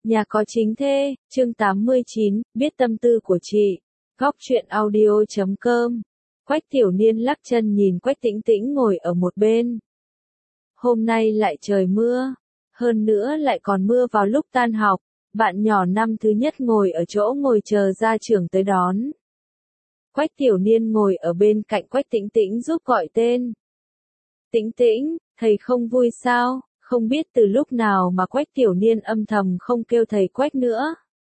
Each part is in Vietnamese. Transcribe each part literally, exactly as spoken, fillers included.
Nhà có chính thê, chương tám mươi chín, biết tâm tư của chị. Góc truyện audio chấm com. Quách Tiểu Niên lắc chân nhìn Quách Tĩnh Tĩnh ngồi ở một bên. Hôm nay lại trời mưa, hơn nữa lại còn mưa vào lúc tan học, bạn nhỏ năm thứ nhất ngồi ở chỗ ngồi chờ gia trưởng tới đón. Quách Tiểu Niên ngồi ở bên cạnh Quách Tĩnh Tĩnh giúp gọi tên. Tĩnh Tĩnh, thầy không vui sao? Không biết từ lúc nào mà Quách Tiểu Niên âm thầm không kêu thầy Quách nữa.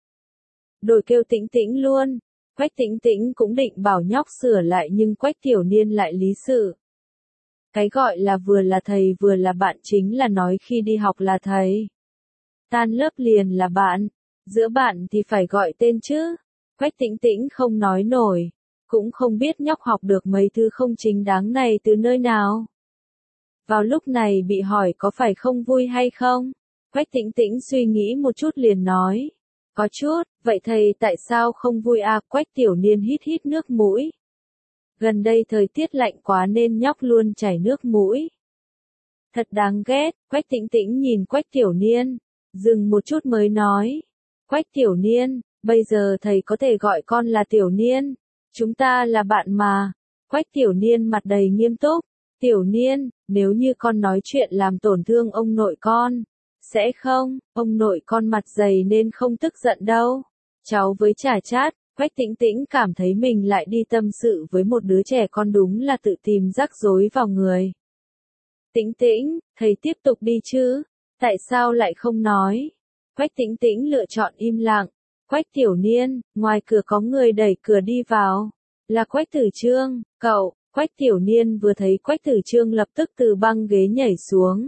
Đổi kêu Tĩnh Tĩnh luôn. Quách Tĩnh Tĩnh cũng định bảo nhóc sửa lại nhưng Quách Tiểu Niên lại lý sự. Cái gọi là vừa là thầy vừa là bạn chính là nói khi đi học là thầy. Tan lớp liền là bạn. Giữa bạn thì phải gọi tên chứ. Quách Tĩnh Tĩnh không nói nổi. Cũng không biết nhóc học được mấy thứ không chính đáng này từ nơi nào. Vào lúc này bị hỏi có phải không vui hay không? Quách Tĩnh Tĩnh suy nghĩ một chút liền nói. Có chút, vậy thầy tại sao không vui à? Quách Tiểu Niên hít hít nước mũi. Gần đây thời tiết lạnh quá nên nhóc luôn chảy nước mũi. Thật đáng ghét, Quách Tĩnh Tĩnh nhìn Quách Tiểu Niên. Dừng một chút mới nói. Quách Tiểu Niên, bây giờ thầy có thể gọi con là Tiểu Niên. Chúng ta là bạn mà. Quách Tiểu Niên mặt đầy nghiêm túc. Tiểu Niên, nếu như con nói chuyện làm tổn thương ông nội con, sẽ không, ông nội con mặt dày nên không tức giận đâu. Cháu với chả chát, Quách Tĩnh Tĩnh cảm thấy mình lại đi tâm sự với một đứa trẻ con đúng là tự tìm rắc rối vào người. Tĩnh Tĩnh, thầy tiếp tục đi chứ, tại sao lại không nói? Quách Tĩnh Tĩnh lựa chọn im lặng. Quách Tiểu Niên, ngoài cửa có người đẩy cửa đi vào. Là Quách Tử Trương, cậu. Quách Tiểu Niên vừa thấy Quách Tử Trương lập tức từ băng ghế nhảy xuống.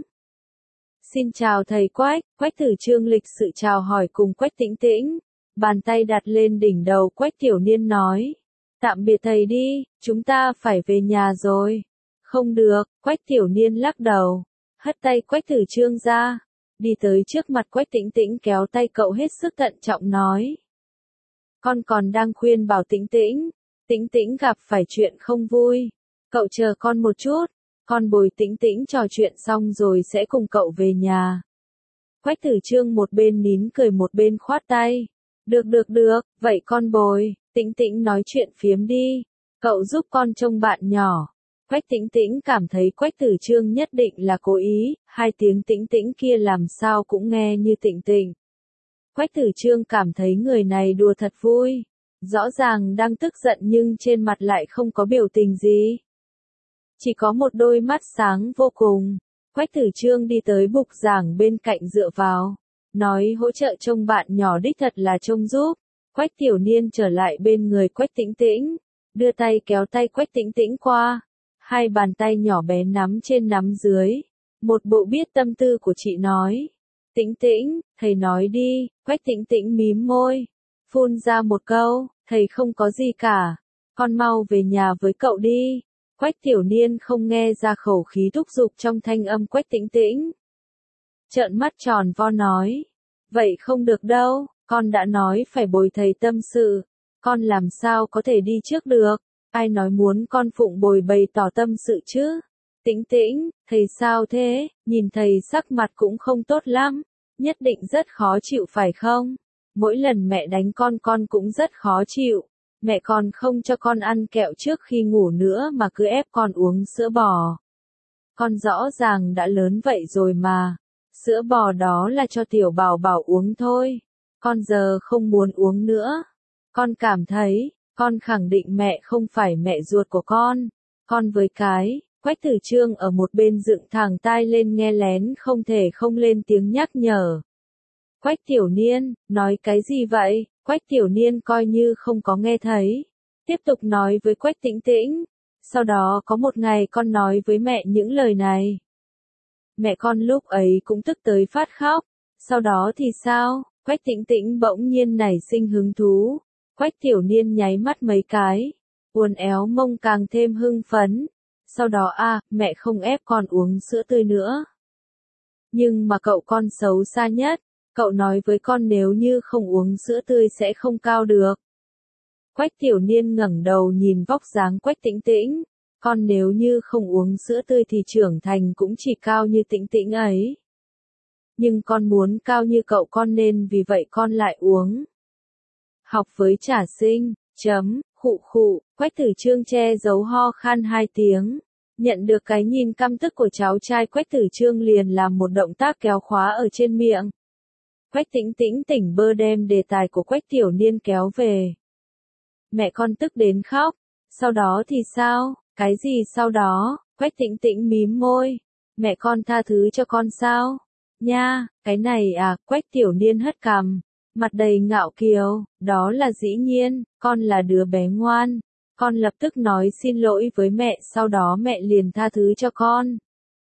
Xin chào thầy Quách, Quách Tử Trương lịch sự chào hỏi cùng Quách Tĩnh Tĩnh. Bàn tay đặt lên đỉnh đầu Quách Tiểu Niên nói. Tạm biệt thầy đi, chúng ta phải về nhà rồi. Không được, Quách Tiểu Niên lắc đầu. Hất tay Quách Tử Trương ra. Đi tới trước mặt Quách Tĩnh Tĩnh kéo tay cậu hết sức thận trọng nói. Con còn đang khuyên bảo Tĩnh Tĩnh. Tĩnh Tĩnh gặp phải chuyện không vui. Cậu chờ con một chút, con bồi Tĩnh Tĩnh trò chuyện xong rồi sẽ cùng cậu về nhà. Quách Tử Trương một bên nín cười một bên khoát tay. Được được được, vậy con bồi, Tĩnh Tĩnh nói chuyện phiếm đi. Cậu giúp con trông bạn nhỏ. Quách Tĩnh Tĩnh cảm thấy Quách Tử Trương nhất định là cố ý, hai tiếng Tĩnh Tĩnh kia làm sao cũng nghe như Tịnh Tịnh. Quách Tử Trương cảm thấy người này đùa thật vui. Rõ ràng đang tức giận nhưng trên mặt lại không có biểu tình gì. Chỉ có một đôi mắt sáng vô cùng. Quách Tử Trương đi tới bục giảng bên cạnh dựa vào. Nói hỗ trợ trông bạn nhỏ đích thật là trông giúp. Quách Tiểu Niên trở lại bên người Quách Tĩnh Tĩnh. Đưa tay kéo tay Quách Tĩnh Tĩnh qua. Hai bàn tay nhỏ bé nắm trên nắm dưới. Một bộ biết tâm tư của chị nói. Tĩnh Tĩnh, thầy nói đi. Quách Tĩnh Tĩnh mím môi. Phun ra một câu, thầy không có gì cả. Con mau về nhà với cậu đi. Quách Tiểu Niên không nghe ra khẩu khí thúc giục trong thanh âm Quách Tĩnh Tĩnh. Trợn mắt tròn vo nói. Vậy không được đâu, con đã nói phải bồi thầy tâm sự. Con làm sao có thể đi trước được. Ai nói muốn con phụng bồi bày tỏ tâm sự chứ. Tĩnh Tĩnh, thầy sao thế, nhìn thầy sắc mặt cũng không tốt lắm. Nhất định rất khó chịu phải không? Mỗi lần mẹ đánh con con cũng rất khó chịu. Mẹ còn không cho con ăn kẹo trước khi ngủ nữa mà cứ ép con uống sữa bò. Con rõ ràng đã lớn vậy rồi mà. Sữa bò đó là cho tiểu bảo bảo uống thôi. Con giờ không muốn uống nữa. Con cảm thấy, con khẳng định mẹ không phải mẹ ruột của con. Con với cái, Quách Tử Trương ở một bên dựng thẳng tai lên nghe lén không thể không lên tiếng nhắc nhở. Quách Tiểu Niên, nói cái gì vậy? Quách Tiểu Niên coi như không có nghe thấy. Tiếp tục nói với Quách Tĩnh Tĩnh. Sau đó có một ngày con nói với mẹ những lời này. Mẹ con lúc ấy cũng tức tới phát khóc. Sau đó thì sao? Quách Tĩnh Tĩnh bỗng nhiên nảy sinh hứng thú. Quách Tiểu Niên nháy mắt mấy cái. Uốn éo mông càng thêm hưng phấn. Sau đó a, mẹ không ép con uống sữa tươi nữa. Nhưng mà cậu con xấu xa nhất. Cậu nói với con nếu như không uống sữa tươi sẽ không cao được. Quách Tiểu Niên ngẩng đầu nhìn vóc dáng Quách Tĩnh Tĩnh. Con nếu như không uống sữa tươi thì trưởng thành cũng chỉ cao như Tĩnh Tĩnh ấy. Nhưng con muốn cao như cậu con nên vì vậy con lại uống. Học với Trà Sinh, chấm, khụ khụ, Quách Tử Chương che giấu ho khan hai tiếng. Nhận được cái nhìn căm tức của cháu trai Quách Tử Chương liền làm một động tác kéo khóa ở trên miệng. Quách Tĩnh Tĩnh tỉnh bơ đem đề tài của Quách Tiểu Niên kéo về. Mẹ con tức đến khóc. Sau đó thì sao? Cái gì sau đó? Quách Tĩnh Tĩnh mím môi. Mẹ con tha thứ cho con sao? Nha, cái này à, Quách Tiểu Niên hất cằm. Mặt đầy ngạo kiều, đó là dĩ nhiên, con là đứa bé ngoan. Con lập tức nói xin lỗi với mẹ, sau đó mẹ liền tha thứ cho con.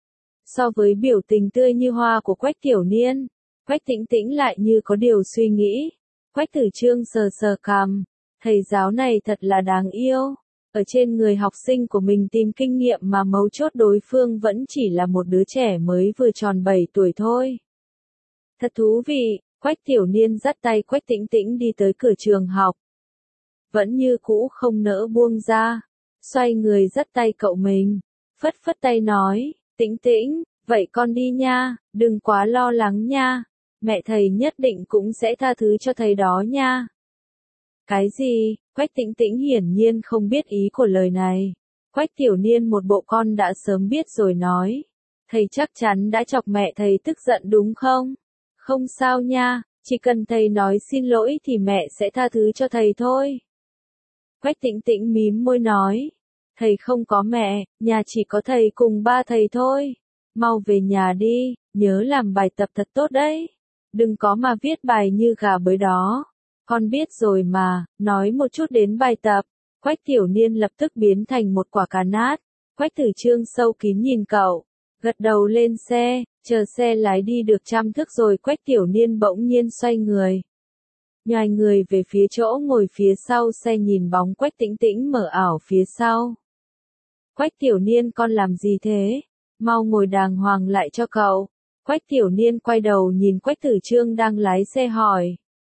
So với biểu tình tươi như hoa của Quách Tiểu Niên, Quách Tĩnh Tĩnh lại như có điều suy nghĩ. Quách Tử Chương sờ sờ cằm, thầy giáo này thật là đáng yêu. Ở trên người học sinh của mình tìm kinh nghiệm mà mấu chốt đối phương vẫn chỉ là một đứa trẻ mới vừa tròn bảy tuổi thôi. Thật thú vị, Quách Tiểu Niên dắt tay Quách Tĩnh Tĩnh đi tới cửa trường học. Vẫn như cũ không nỡ buông ra, xoay người dắt tay cậu mình, phất phất tay nói, Tĩnh Tĩnh, vậy con đi nha, đừng quá lo lắng nha, mẹ thầy nhất định cũng sẽ tha thứ cho thầy đó nha. Cái gì? Quách Tĩnh Tĩnh hiển nhiên không biết ý của lời này. Quách Tiểu Niên một bộ con đã sớm biết rồi nói, thầy chắc chắn đã chọc mẹ thầy tức giận đúng không? Không sao nha, chỉ cần thầy nói xin lỗi thì mẹ sẽ tha thứ cho thầy thôi. Quách Tĩnh Tĩnh mím môi nói, thầy không có mẹ, nhà chỉ có thầy cùng ba thầy thôi. Mau về nhà đi, nhớ làm bài tập thật tốt đấy. Đừng có mà viết bài như gà bới đó. Con biết rồi mà, nói một chút đến bài tập. Quách Tiểu Niên lập tức biến thành một quả cà nát. Quách Tử Chương sâu kín nhìn cậu, gật đầu lên xe, chờ xe lái đi được trăm thước rồi Quách Tiểu Niên bỗng nhiên xoay người. Nhoài người về phía chỗ ngồi phía sau xe nhìn bóng Quách Tĩnh Tĩnh mở ảo phía sau. Quách Tiểu Niên con làm gì thế? Mau ngồi đàng hoàng lại cho cậu. Quách Tiểu Niên quay đầu nhìn Quách Tử Chương đang lái xe hỏi.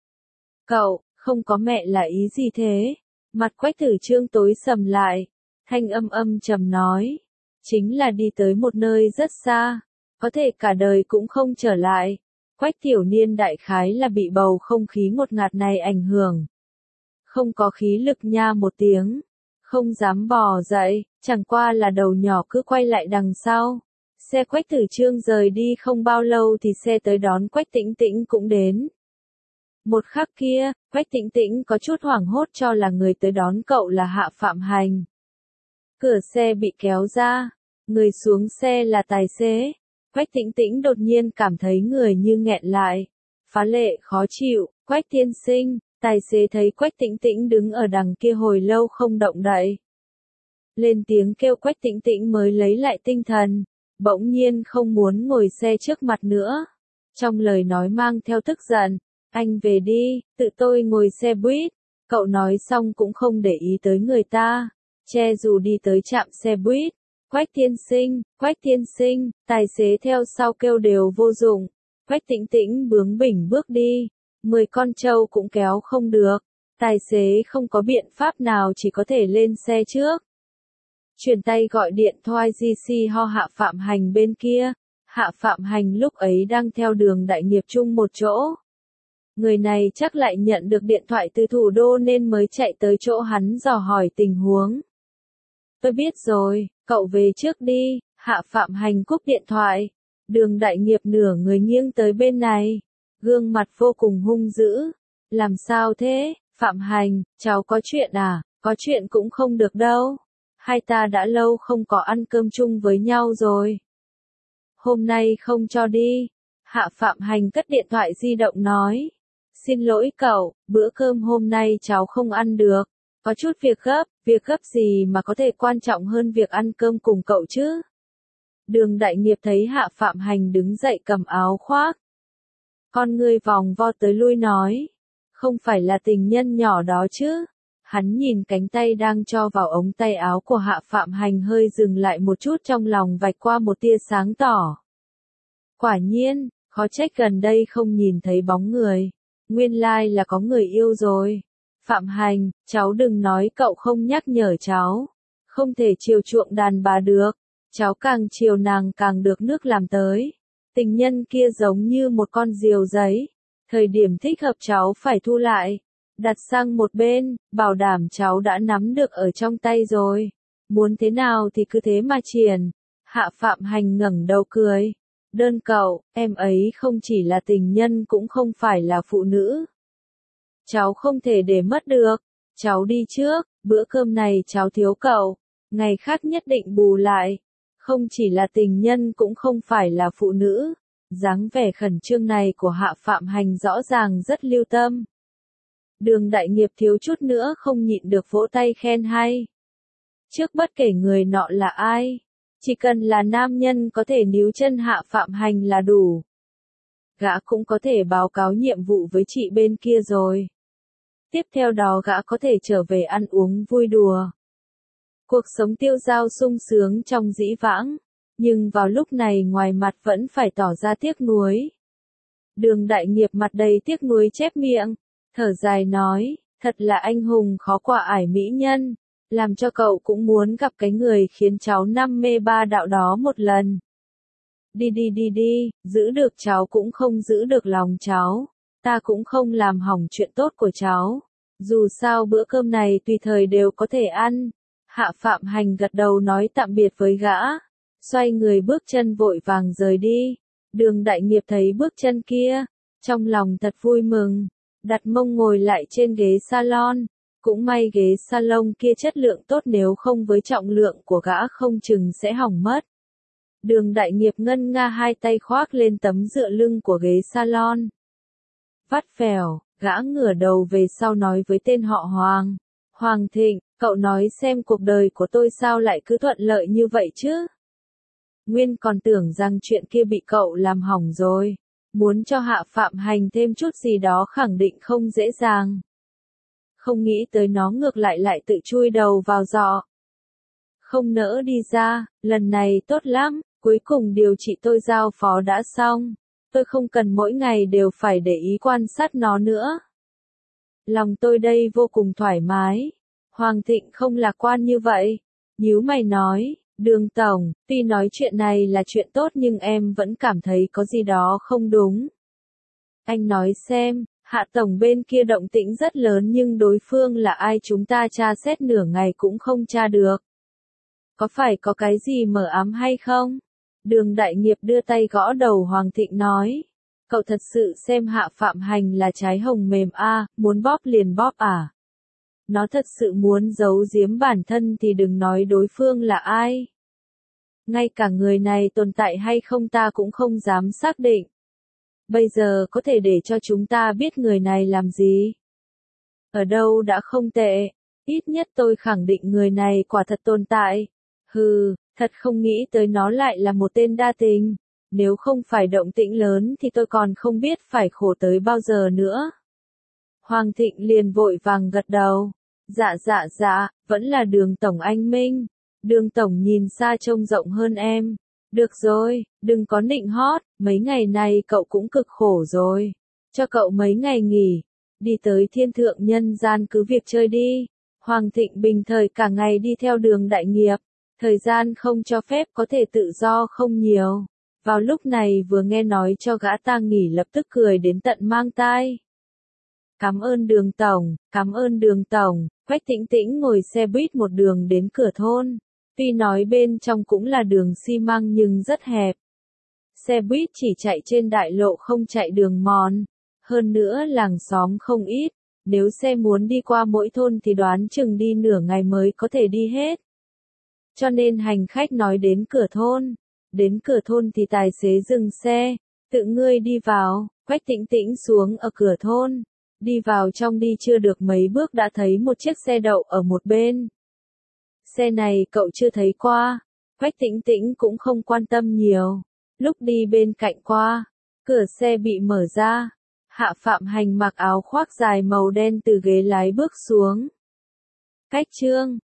Cậu, không có mẹ là ý gì thế? Mặt Quách Tử Chương tối sầm lại, thanh âm âm trầm nói. Chính là đi tới một nơi rất xa, có thể cả đời cũng không trở lại. Quách Tiểu Niên đại khái là bị bầu không khí ngột ngạt này ảnh hưởng. Không có khí lực nha một tiếng, không dám bò dậy, chẳng qua là đầu nhỏ cứ quay lại đằng sau. Xe Quách Tử Chương rời đi không bao lâu thì xe tới đón Quách Tĩnh Tĩnh cũng đến. Một khắc kia, Quách Tĩnh Tĩnh có chút hoảng hốt cho là người tới đón cậu là Hạ Phạm Hành. Cửa xe bị kéo ra, người xuống xe là tài xế. Quách Tĩnh Tĩnh đột nhiên cảm thấy người như nghẹn lại, phá lệ khó chịu. Quách tiên sinh, tài xế thấy Quách Tĩnh Tĩnh đứng ở đằng kia hồi lâu không động đậy. Lên tiếng kêu Quách Tĩnh Tĩnh mới lấy lại tinh thần, bỗng nhiên không muốn ngồi xe trước mặt nữa. Trong lời nói mang theo tức giận, anh về đi, tự tôi ngồi xe buýt. Cậu nói xong cũng không để ý tới người ta, che dù đi tới trạm xe buýt. Quách tiên sinh, Quách tiên sinh, tài xế theo sau kêu đều vô dụng. Quách Tĩnh Tĩnh bướng bỉnh bước đi, mười con trâu cũng kéo không được. Tài xế không có biện pháp nào chỉ có thể lên xe trước. Chuyển tay gọi điện thoại giê xê ho Hạ Phạm Hành bên kia. Hạ Phạm Hành lúc ấy đang theo đường đại nghiệp chung một chỗ. Người này chắc lại nhận được điện thoại từ thủ đô nên mới chạy tới chỗ hắn dò hỏi tình huống. Tôi biết rồi, cậu về trước đi. Hạ Phạm Hành cúp điện thoại. Đường đại nghiệp nửa người nghiêng tới bên này, gương mặt vô cùng hung dữ. Làm sao thế, Phạm Hành, cháu có chuyện à? Có chuyện cũng không được đâu. Hai ta đã lâu không có ăn cơm chung với nhau rồi. Hôm nay không cho đi. Hạ Phạm Hành cất điện thoại di động nói. Xin lỗi cậu, bữa cơm hôm nay cháu không ăn được. Có chút việc gấp, việc gấp gì mà có thể quan trọng hơn việc ăn cơm cùng cậu chứ? Đường đại nghiệp thấy Hạ Phạm Hành đứng dậy cầm áo khoác. Con người vòng vo tới lui nói. Không phải là tình nhân nhỏ đó chứ? Hắn nhìn cánh tay đang cho vào ống tay áo của Hạ Phạm Hành hơi dừng lại một chút trong lòng vạch qua một tia sáng tỏ. Quả nhiên, khó trách gần đây không nhìn thấy bóng người. Nguyên lai là có người yêu rồi. Phạm Hành, cháu đừng nói cậu không nhắc nhở cháu. Không thể chiều chuộng đàn bà được. Cháu càng chiều nàng càng được nước làm tới. Tình nhân kia giống như một con diều giấy. Thời điểm thích hợp cháu phải thu lại. Đặt sang một bên, bảo đảm cháu đã nắm được ở trong tay rồi. Muốn thế nào thì cứ thế mà triển. Hạ Phạm Hành ngẩng đầu cười. Đơn cậu, em ấy không chỉ là tình nhân cũng không phải là phụ nữ. Cháu không thể để mất được. Cháu đi trước, bữa cơm này cháu thiếu cậu. Ngày khác nhất định bù lại. Không chỉ là tình nhân cũng không phải là phụ nữ. Dáng vẻ khẩn trương này của Hạ Phạm Hành rõ ràng rất lưu tâm. Đường Đại Nghiệp thiếu chút nữa không nhịn được vỗ tay khen hay. Trước bất kể người nọ là ai, chỉ cần là nam nhân có thể níu chân Hạ Phạm Hành là đủ. Gã cũng có thể báo cáo nhiệm vụ với chị bên kia rồi. Tiếp theo đó gã có thể trở về ăn uống vui đùa. Cuộc sống tiêu dao sung sướng trong dĩ vãng, nhưng vào lúc này ngoài mặt vẫn phải tỏ ra tiếc nuối. Đường Đại Nghiệp mặt đầy tiếc nuối chép miệng, thở dài nói, thật là anh hùng khó qua ải mỹ nhân, làm cho cậu cũng muốn gặp cái người khiến cháu năm mê ba đạo đó một lần. Đi đi đi đi, giữ được cháu cũng không giữ được lòng cháu, ta cũng không làm hỏng chuyện tốt của cháu. Dù sao bữa cơm này tùy thời đều có thể ăn. Hạ Phạm Hành gật đầu nói tạm biệt với gã, xoay người bước chân vội vàng rời đi. Đường Đại Nghiệp thấy bước chân kia, trong lòng thật vui mừng, đặt mông ngồi lại trên ghế salon. Cũng may ghế salon kia chất lượng tốt, nếu không với trọng lượng của gã không chừng sẽ hỏng mất. Đường Đại Nghiệp ngân nga hai tay khoác lên tấm dựa lưng của ghế salon. Vắt vẻo, gã ngửa đầu về sau nói với tên họ Hoàng. Hoàng Thịnh, cậu nói xem cuộc đời của tôi sao lại cứ thuận lợi như vậy chứ? Nguyên còn tưởng rằng chuyện kia bị cậu làm hỏng rồi. Muốn cho Hạ Phạm Hành thêm chút gì đó khẳng định không dễ dàng. Không nghĩ tới nó ngược lại lại tự chui đầu vào giọ. Không nỡ đi ra, lần này tốt lắm, cuối cùng điều trị tôi giao phó đã xong. Tôi không cần mỗi ngày đều phải để ý quan sát nó nữa. Lòng tôi đây vô cùng thoải mái. Hoàng Thịnh không lạc quan như vậy. Nhíu mày nói, Đường Tổng, tuy nói chuyện này là chuyện tốt nhưng em vẫn cảm thấy có gì đó không đúng. Anh nói xem, Hạ Tổng bên kia động tĩnh rất lớn nhưng đối phương là ai chúng ta tra xét nửa ngày cũng không tra được. Có phải có cái gì mờ ám hay không? Đường Đại Nghiệp đưa tay gõ đầu Hoàng Thịnh nói. Cậu thật sự xem Hạ Phạm Hành là trái hồng mềm a, à, muốn bóp liền bóp à? Nó thật sự muốn giấu giếm bản thân thì đừng nói đối phương là ai. Ngay cả người này tồn tại hay không ta cũng không dám xác định. Bây giờ có thể để cho chúng ta biết người này làm gì? Ở đâu đã không tệ, ít nhất tôi khẳng định người này quả thật tồn tại. Hừ, thật không nghĩ tới nó lại là một tên đa tình. Nếu không phải động tĩnh lớn thì tôi còn không biết phải khổ tới bao giờ nữa. Hoàng Thịnh liền vội vàng gật đầu. Dạ dạ dạ, vẫn là Đường Tổng anh minh. Đường Tổng nhìn xa trông rộng hơn em. Được rồi, đừng có nịnh hót, mấy ngày này cậu cũng cực khổ rồi. Cho cậu mấy ngày nghỉ. Đi tới thiên thượng nhân gian cứ việc chơi đi. Hoàng Thịnh bình thời cả ngày đi theo Đường Đại Nghiệp. Thời gian không cho phép có thể tự do không nhiều. Vào lúc này vừa nghe nói cho gã ta nghỉ lập tức cười đến tận mang tai. Cảm ơn Đường Tổng, cảm ơn Đường Tổng. Quách Tĩnh Tĩnh ngồi xe buýt một đường đến cửa thôn. Tuy nói bên trong cũng là đường xi măng nhưng rất hẹp. Xe buýt chỉ chạy trên đại lộ không chạy đường mòn. Hơn nữa làng xóm không ít. Nếu xe muốn đi qua mỗi thôn thì đoán chừng đi nửa ngày mới có thể đi hết. Cho nên hành khách nói đến cửa thôn. Đến cửa thôn thì tài xế dừng xe. Tự ngươi đi vào. Quách Tĩnh Tĩnh xuống ở cửa thôn. Đi vào trong đi chưa được mấy bước đã thấy một chiếc xe đậu ở một bên. Xe này cậu chưa thấy qua. Quách Tĩnh Tĩnh cũng không quan tâm nhiều. Lúc đi bên cạnh qua, cửa xe bị mở ra. Hạ Phạm Hành mặc áo khoác dài màu đen từ ghế lái bước xuống. Cách chương